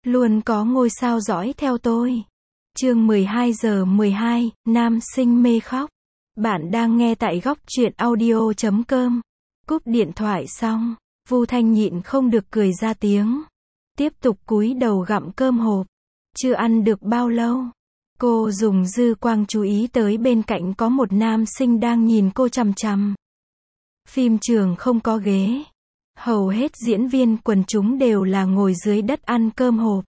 Luôn có ngôi sao dõi theo tôi. Chương 12:12, nam sinh mê khóc. Bạn đang nghe tại góc truyện audio.com. Cúp điện thoại xong, Vu Thanh nhịn không được cười ra tiếng. Tiếp tục cúi đầu gặm cơm hộp. Chưa ăn được bao lâu, cô dùng dư quang chú ý tới bên cạnh có một nam sinh đang nhìn cô chằm chằm. Phim trường không có ghế. Hầu hết diễn viên quần chúng đều là ngồi dưới đất ăn cơm hộp.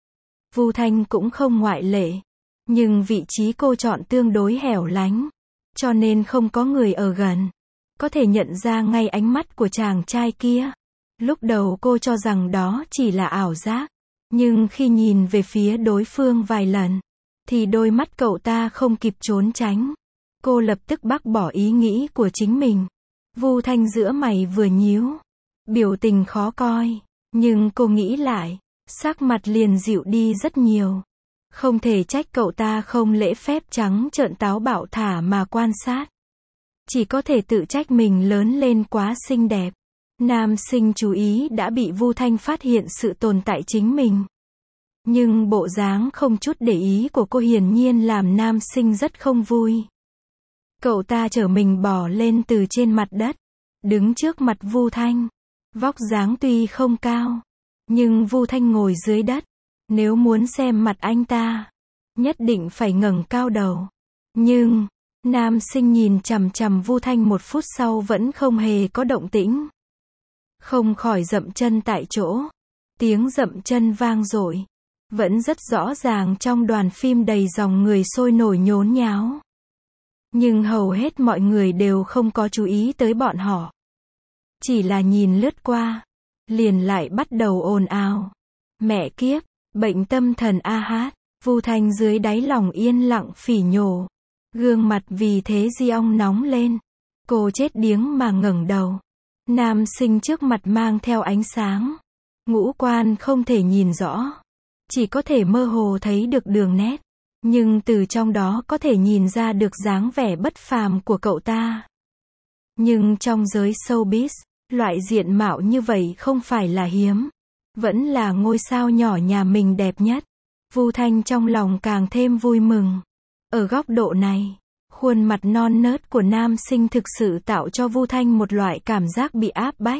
Vu Thanh cũng không ngoại lệ. Nhưng vị trí cô chọn tương đối hẻo lánh, cho nên không có người ở gần. Có thể nhận ra ngay ánh mắt của chàng trai kia. Lúc đầu cô cho rằng đó chỉ là ảo giác. Nhưng khi nhìn về phía đối phương vài lần, thì đôi mắt cậu ta không kịp trốn tránh. Cô lập tức bác bỏ ý nghĩ của chính mình. Vu Thanh giữa mày vừa nhíu, biểu tình khó coi. Nhưng cô nghĩ lại, sắc mặt liền dịu đi rất nhiều. Không thể trách cậu ta không lễ phép trắng trợn táo bạo thả mà quan sát. Chỉ có thể tự trách mình lớn lên quá xinh đẹp. Nam sinh chú ý đã bị Vu Thanh phát hiện sự tồn tại chính mình. Nhưng bộ dáng không chút để ý của cô hiển nhiên làm nam sinh rất không vui. Cậu ta chở mình bò lên từ trên mặt đất, đứng trước mặt Vu Thanh. Vóc dáng tuy không cao, nhưng Vu Thanh ngồi dưới đất. Nếu muốn xem mặt anh ta, nhất định phải ngẩng cao đầu. Nhưng, nam sinh nhìn chằm chằm Vu Thanh một phút sau vẫn không hề có động tĩnh. Không khỏi dậm chân tại chỗ. Tiếng dậm chân vang dội. Vẫn rất rõ ràng trong đoàn phim đầy dòng người sôi nổi nhốn nháo. Nhưng hầu hết mọi người đều không có chú ý tới bọn họ. Chỉ là nhìn lướt qua, liền lại bắt đầu ồn ào. Mẹ kiếp, bệnh tâm thần a hát. Vu Thanh dưới đáy lòng yên lặng phỉ nhổ. Gương mặt vì thế di ong nóng lên. Cô chết điếng mà ngẩng đầu. Nam sinh trước mặt mang theo ánh sáng. Ngũ quan không thể nhìn rõ. Chỉ có thể mơ hồ thấy được đường nét. Nhưng từ trong đó có thể nhìn ra được dáng vẻ bất phàm của cậu ta. Nhưng trong giới showbiz, loại diện mạo như vậy không phải là hiếm. Vẫn là ngôi sao nhỏ nhà mình đẹp nhất. Vu Thanh trong lòng càng thêm vui mừng. Ở góc độ này, khuôn mặt non nớt của nam sinh thực sự tạo cho Vu Thanh một loại cảm giác bị áp bách.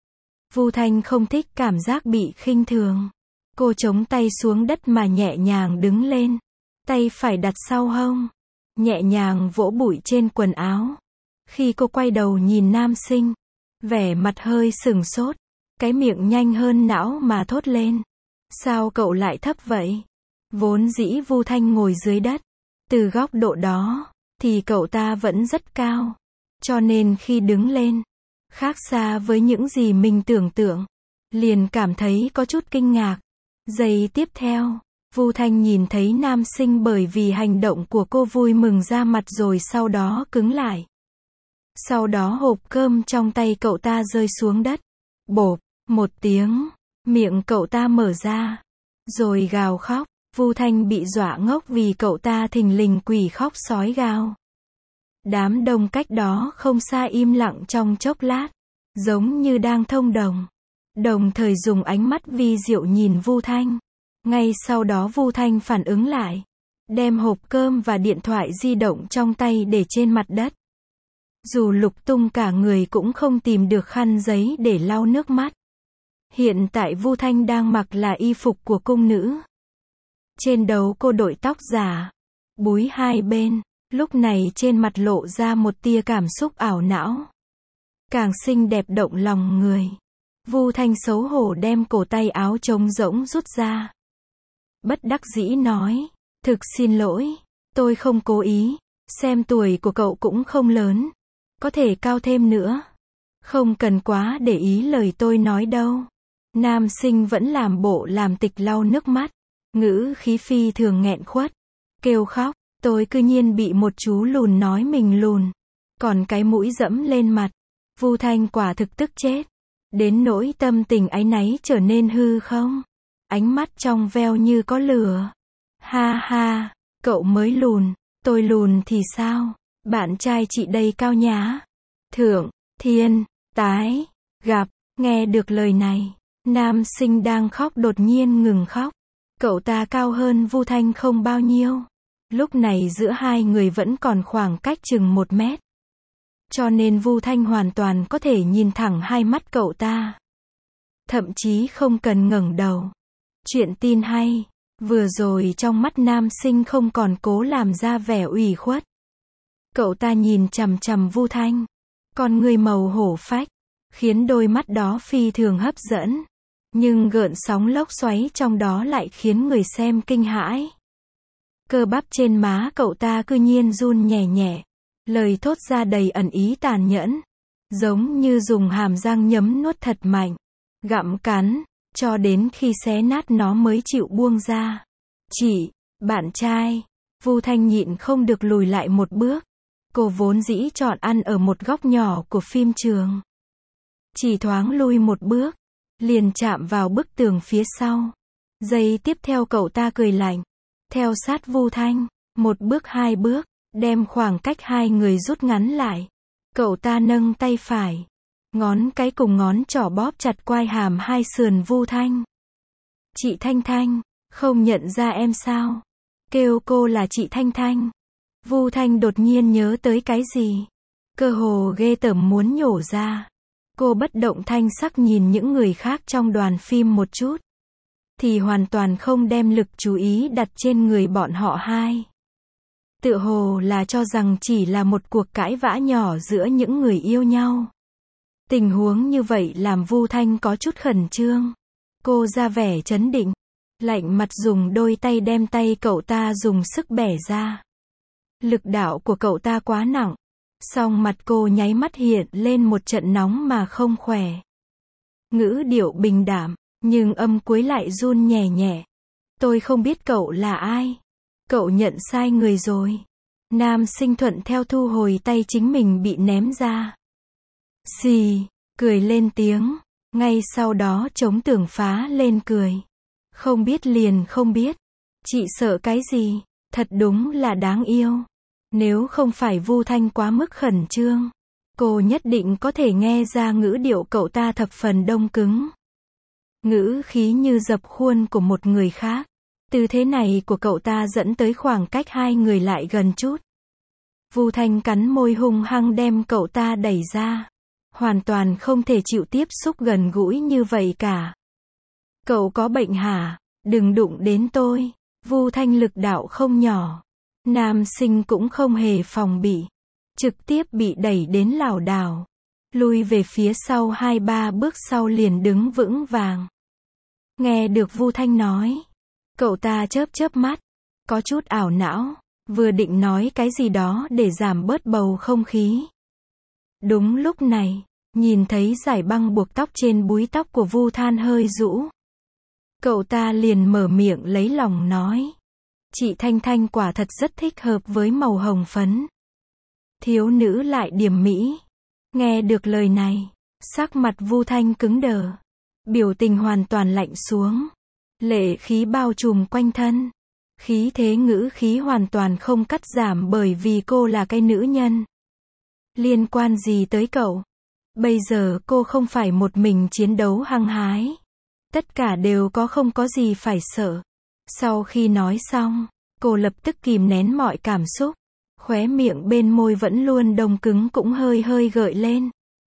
Vu Thanh không thích cảm giác bị khinh thường. Cô chống tay xuống đất mà nhẹ nhàng đứng lên. Tay phải đặt sau hông. Nhẹ nhàng vỗ bụi trên quần áo. Khi cô quay đầu nhìn nam sinh, vẻ mặt hơi sừng sốt. Cái miệng nhanh hơn não mà thốt lên. Sao cậu lại thấp vậy? Vốn dĩ Vu Thanh ngồi dưới đất. Từ góc độ đó, thì cậu ta vẫn rất cao. Cho nên khi đứng lên, khác xa với những gì mình tưởng tượng. Liền cảm thấy có chút kinh ngạc. Giây tiếp theo, Vu Thanh nhìn thấy nam sinh bởi vì hành động của cô vui mừng ra mặt rồi sau đó cứng lại. Sau đó hộp cơm trong tay cậu ta rơi xuống đất. Bộp, một tiếng, miệng cậu ta mở ra, rồi gào khóc. Vu Thanh bị dọa ngốc vì cậu ta thình lình quỷ khóc sói gào. Đám đông cách đó không xa im lặng trong chốc lát, giống như đang thông đồng. Đồng thời dùng ánh mắt vi diệu nhìn Vu Thanh. Ngay sau đó Vu Thanh phản ứng lại, đem hộp cơm và điện thoại di động trong tay để trên mặt đất. Dù lục tung cả người cũng không tìm được khăn giấy để lau nước mắt. Hiện tại Vu Thanh đang mặc là y phục của cung nữ. Trên đầu cô đội tóc giả, búi hai bên, lúc này trên mặt lộ ra một tia cảm xúc ảo não. Càng xinh đẹp động lòng người. Vu Thanh xấu hổ đem cổ tay áo trống rỗng rút ra. Bất đắc dĩ nói, thực xin lỗi, tôi không cố ý, xem tuổi của cậu cũng không lớn, có thể cao thêm nữa. Không cần quá để ý lời tôi nói đâu. Nam sinh vẫn làm bộ làm tịch lau nước mắt, ngữ khí phi thường nghẹn khuất, kêu khóc, tôi cư nhiên bị một chú lùn nói mình lùn, còn cái mũi dẫm lên mặt. Vu Thanh quả thực tức chết. Đến nỗi tâm tình áy náy trở nên hư không. Ánh mắt trong veo như có lửa. Ha ha, cậu mới lùn, tôi lùn thì sao? Bạn trai chị đây cao nhá. Thượng, thiên, tái, gặp. Nghe được lời này, nam sinh đang khóc đột nhiên ngừng khóc. Cậu ta cao hơn Vu Thanh không bao nhiêu. Lúc này giữa hai người vẫn còn khoảng cách chừng 1 mét. Cho nên Vu Thanh hoàn toàn có thể nhìn thẳng hai mắt cậu ta. Thậm chí không cần ngẩng đầu. Chuyện tin hay. Vừa rồi trong mắt nam sinh không còn cố làm ra vẻ ủy khuất. Cậu ta nhìn chằm chằm Vu Thanh. Con người màu hổ phách. Khiến đôi mắt đó phi thường hấp dẫn. Nhưng gợn sóng lốc xoáy trong đó lại khiến người xem kinh hãi. Cơ bắp trên má cậu ta cư nhiên run nhẹ nhẹ. Lời thốt ra đầy ẩn ý tàn nhẫn. Giống như dùng hàm răng nhấm nuốt thật mạnh. Gặm cắn, cho đến khi xé nát nó mới chịu buông ra. Chị, bạn trai. Vu Thanh nhịn không được lùi lại một bước. Cô vốn dĩ chọn ăn ở một góc nhỏ của phim trường. Chỉ thoáng lui một bước, liền chạm vào bức tường phía sau. Giây tiếp theo cậu ta cười lạnh. Theo sát Vu Thanh, 1 bước 2 bước, đem khoảng cách hai người rút ngắn lại. Cậu ta nâng tay phải. Ngón cái cùng ngón trỏ bóp chặt quai hàm hai sườn Vu Thanh. Chị Thanh Thanh, không nhận ra em sao? Kêu cô là chị Thanh Thanh. Vu Thanh đột nhiên nhớ tới cái gì. Cơ hồ ghê tởm muốn nhổ ra. Cô bất động thanh sắc nhìn những người khác trong đoàn phim một chút. Thì hoàn toàn không đem lực chú ý đặt trên người bọn họ hai. Tựa hồ là cho rằng chỉ là một cuộc cãi vã nhỏ giữa những người yêu nhau. Tình huống như vậy làm Vu Thanh có chút khẩn trương. Cô ra vẻ trấn định. Lạnh mặt dùng đôi tay đem tay cậu ta dùng sức bẻ ra. Lực đạo của cậu ta quá nặng. Song mặt cô nháy mắt hiện lên một trận nóng mà không khỏe. Ngữ điệu bình đảm, nhưng âm cuối lại run nhẹ nhẹ. Tôi không biết cậu là ai. Cậu nhận sai người rồi. Nam sinh thuận theo thu hồi tay chính mình bị ném ra. Xì, cười lên tiếng. Ngay sau đó trống tường phá lên cười. Không biết liền không biết. Chị sợ cái gì? Thật đúng là đáng yêu. Nếu không phải Vu Thanh quá mức khẩn trương, cô nhất định có thể nghe ra ngữ điệu cậu ta thập phần đông cứng. Ngữ khí như dập khuôn của một người khác. Tư thế này của cậu ta dẫn tới khoảng cách hai người lại gần chút. Vu Thanh cắn môi hung hăng đem cậu ta đẩy ra. Hoàn toàn không thể chịu tiếp xúc gần gũi như vậy cả. Cậu có bệnh hả? Đừng đụng đến tôi. Vu Thanh lực đạo không nhỏ. Nam sinh cũng không hề phòng bị. Trực tiếp bị đẩy đến lảo đảo. Lui về phía sau 2-3 bước sau liền đứng vững vàng. Nghe được Vu Thanh nói. Cậu ta chớp chớp mắt. Có chút ảo não. Vừa định nói cái gì đó để giảm bớt bầu không khí. Đúng lúc này, nhìn thấy dải băng buộc tóc trên búi tóc của Vu Thanh hơi rũ. Cậu ta liền mở miệng lấy lòng nói. Chị Thanh Thanh quả thật rất thích hợp với màu hồng phấn. Thiếu nữ lại điềm mỹ. Nghe được lời này, sắc mặt Vu Thanh cứng đờ. Biểu tình hoàn toàn lạnh xuống. Lệ khí bao trùm quanh thân. Khí thế ngữ khí hoàn toàn không cắt giảm bởi vì cô là cái nữ nhân. Liên quan gì tới cậu? Bây giờ cô không phải một mình chiến đấu hăng hái. Tất cả đều không có gì phải sợ. Sau khi nói xong, cô lập tức kìm nén mọi cảm xúc. Khóe miệng bên môi vẫn luôn đông cứng cũng hơi hơi gợi lên.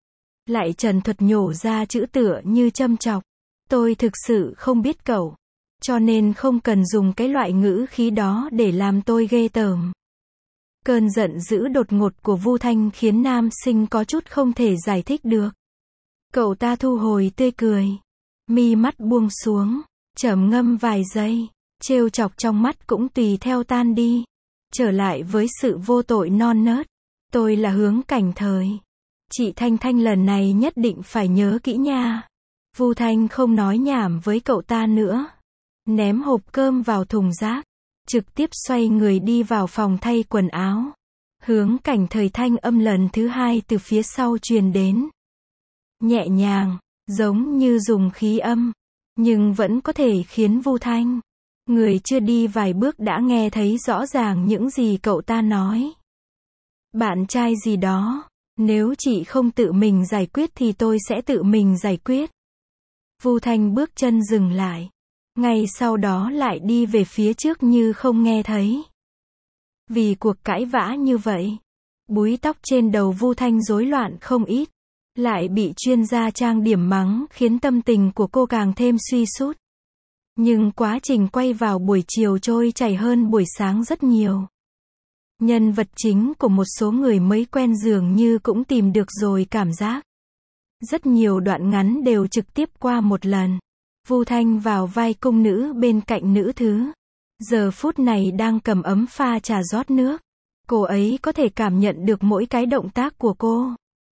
Lại trần thuật nhổ ra chữ tựa như châm chọc. Tôi thực sự không biết cậu. Cho nên không cần dùng cái loại ngữ khí đó để làm tôi ghê tởm. Cơn giận dữ đột ngột của Vu Thanh khiến nam sinh có chút không thể giải thích được. Cậu ta thu hồi tươi cười. Mi mắt buông xuống. Trầm ngâm vài giây. Trêu chọc trong mắt cũng tùy theo tan đi. Trở lại với sự vô tội non nớt. Tôi là Hướng Cảnh Thời. Chị Thanh Thanh lần này nhất định phải nhớ kỹ nha. Vu Thanh không nói nhảm với cậu ta nữa. Ném hộp cơm vào thùng rác. Trực tiếp xoay người đi vào phòng thay quần áo. Hướng Cảnh Thời thanh âm lần thứ hai từ phía sau truyền đến. Nhẹ nhàng, giống như dùng khí âm. Nhưng vẫn có thể khiến Vu Thanh, người chưa đi vài bước đã nghe thấy rõ ràng những gì cậu ta nói. Bạn trai gì đó, nếu chị không tự mình giải quyết thì tôi sẽ tự mình giải quyết. Vu Thanh bước chân dừng lại. ngay sau đó lại đi về phía trước như không nghe thấy. Vì cuộc cãi vã như vậy, búi tóc trên đầu Vu Thanh rối loạn không ít, lại bị chuyên gia trang điểm mắng khiến tâm tình của cô càng thêm suy sút. Nhưng quá trình quay vào buổi chiều trôi chảy hơn buổi sáng rất nhiều. Nhân vật chính của một số người mới quen dường như cũng tìm được rồi cảm giác. Rất nhiều đoạn ngắn đều trực tiếp qua một lần. Vu Thanh vào vai cung nữ bên cạnh nữ thứ. Giờ phút này đang cầm ấm pha trà rót nước. Cô ấy có thể cảm nhận được mỗi cái động tác của cô.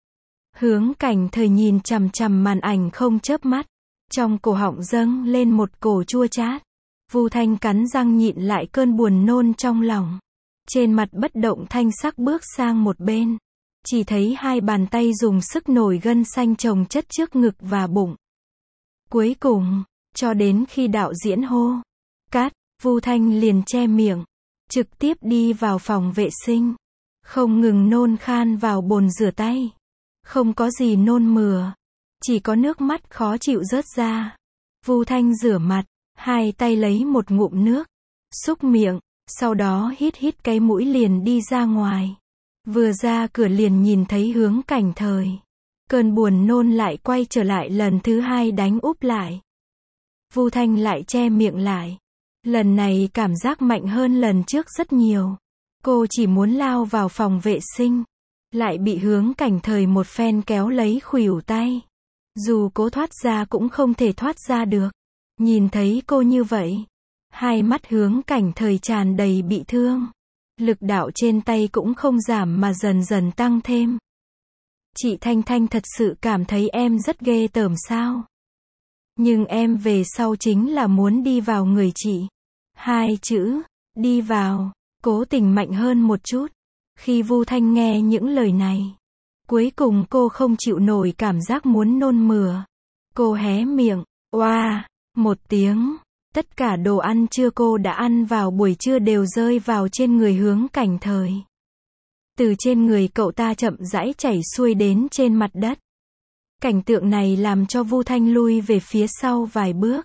Hướng Cảnh Thời nhìn chằm chằm màn ảnh không chớp mắt. Trong cổ họng dâng lên một cổ chua chát. Vu Thanh cắn răng nhịn lại cơn buồn nôn trong lòng. Trên mặt bất động thanh sắc bước sang một bên. Chỉ thấy hai bàn tay dùng sức nổi gân xanh chồng chất trước ngực và bụng. Cuối cùng, cho đến khi đạo diễn hô cắt, Vu Thanh liền che miệng, trực tiếp đi vào phòng vệ sinh. Không ngừng nôn khan vào bồn rửa tay. Không có gì nôn mửa. Chỉ có nước mắt khó chịu rớt ra. Vu Thanh rửa mặt, hai tay lấy một ngụm nước, xúc miệng, sau đó hít cái mũi liền đi ra ngoài. Vừa ra cửa liền nhìn thấy Hướng Cảnh Thời. Cơn buồn nôn lại quay trở lại lần thứ hai đánh úp lại. Vu Thanh lại che miệng lại. Lần này cảm giác mạnh hơn lần trước rất nhiều. Cô chỉ muốn lao vào phòng vệ sinh. Lại bị Hướng Cảnh Thời một phen kéo lấy khuỷu tay. Dù cố thoát ra cũng không thể thoát ra được. Nhìn thấy cô như vậy, hai mắt Hướng Cảnh Thời tràn đầy bị thương. Lực đạo trên tay cũng không giảm mà dần dần tăng thêm. Chị Thanh Thanh thật sự cảm thấy em rất ghê tởm sao? Nhưng em về sau chính là muốn đi vào người chị. Hai chữ, đi vào, cố tình mạnh hơn một chút. Khi Vu Thanh nghe những lời này, cuối cùng cô không chịu nổi cảm giác muốn nôn mửa. Cô hé miệng, oa, một tiếng. Tất cả đồ ăn trưa cô đã ăn vào buổi trưa đều rơi vào trên người Hướng Cảnh Thời. Từ trên người cậu ta chậm rãi chảy xuôi đến trên mặt đất. Cảnh tượng này làm cho Vu Thanh lui về phía sau vài bước.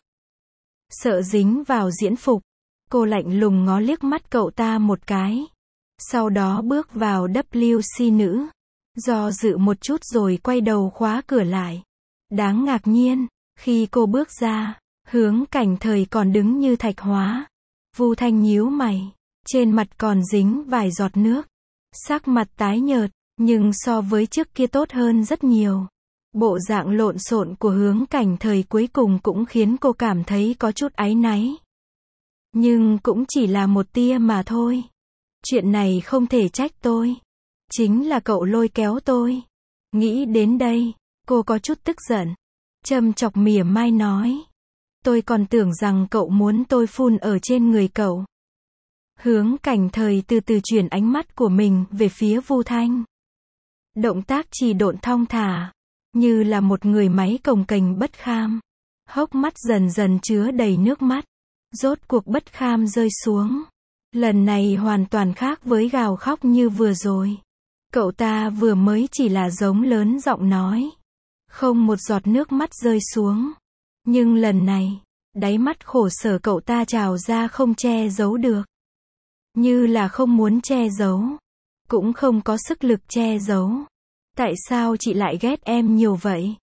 Sợ dính vào diễn phục, cô lạnh lùng ngó liếc mắt cậu ta một cái. Sau đó bước vào WC nữ. Do dự một chút rồi quay đầu khóa cửa lại. Đáng ngạc nhiên, khi cô bước ra, Hướng Cảnh Thời còn đứng như thạch hóa. Vu Thanh nhíu mày, trên mặt còn dính vài giọt nước. Sắc mặt tái nhợt, nhưng so với trước kia tốt hơn rất nhiều. Bộ dạng lộn xộn của Hướng Cảnh Thời cuối cùng cũng khiến cô cảm thấy có chút áy náy. Nhưng cũng chỉ là một tia mà thôi. Chuyện này không thể trách tôi. Chính là cậu lôi kéo tôi. Nghĩ đến đây, cô có chút tức giận. Châm chọc mỉa mai nói. Tôi còn tưởng rằng cậu muốn tôi phun ở trên người cậu. Hướng Cảnh Thời từ từ chuyển ánh mắt của mình về phía Vu Thanh. Động tác chỉ độn thong thả, như là một người máy cồng kềnh bất kham. Hốc mắt dần dần chứa đầy nước mắt. Rốt cuộc bất kham rơi xuống. Lần này hoàn toàn khác với gào khóc như vừa rồi. Cậu ta vừa mới chỉ là giống lớn giọng nói. Không một giọt nước mắt rơi xuống. Nhưng lần này, đáy mắt khổ sở cậu ta trào ra không che giấu được. Như là không muốn che giấu. Cũng không có sức lực che giấu. Tại sao chị lại ghét em nhiều vậy?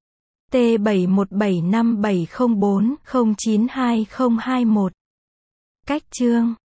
T71757040922021. Cách chương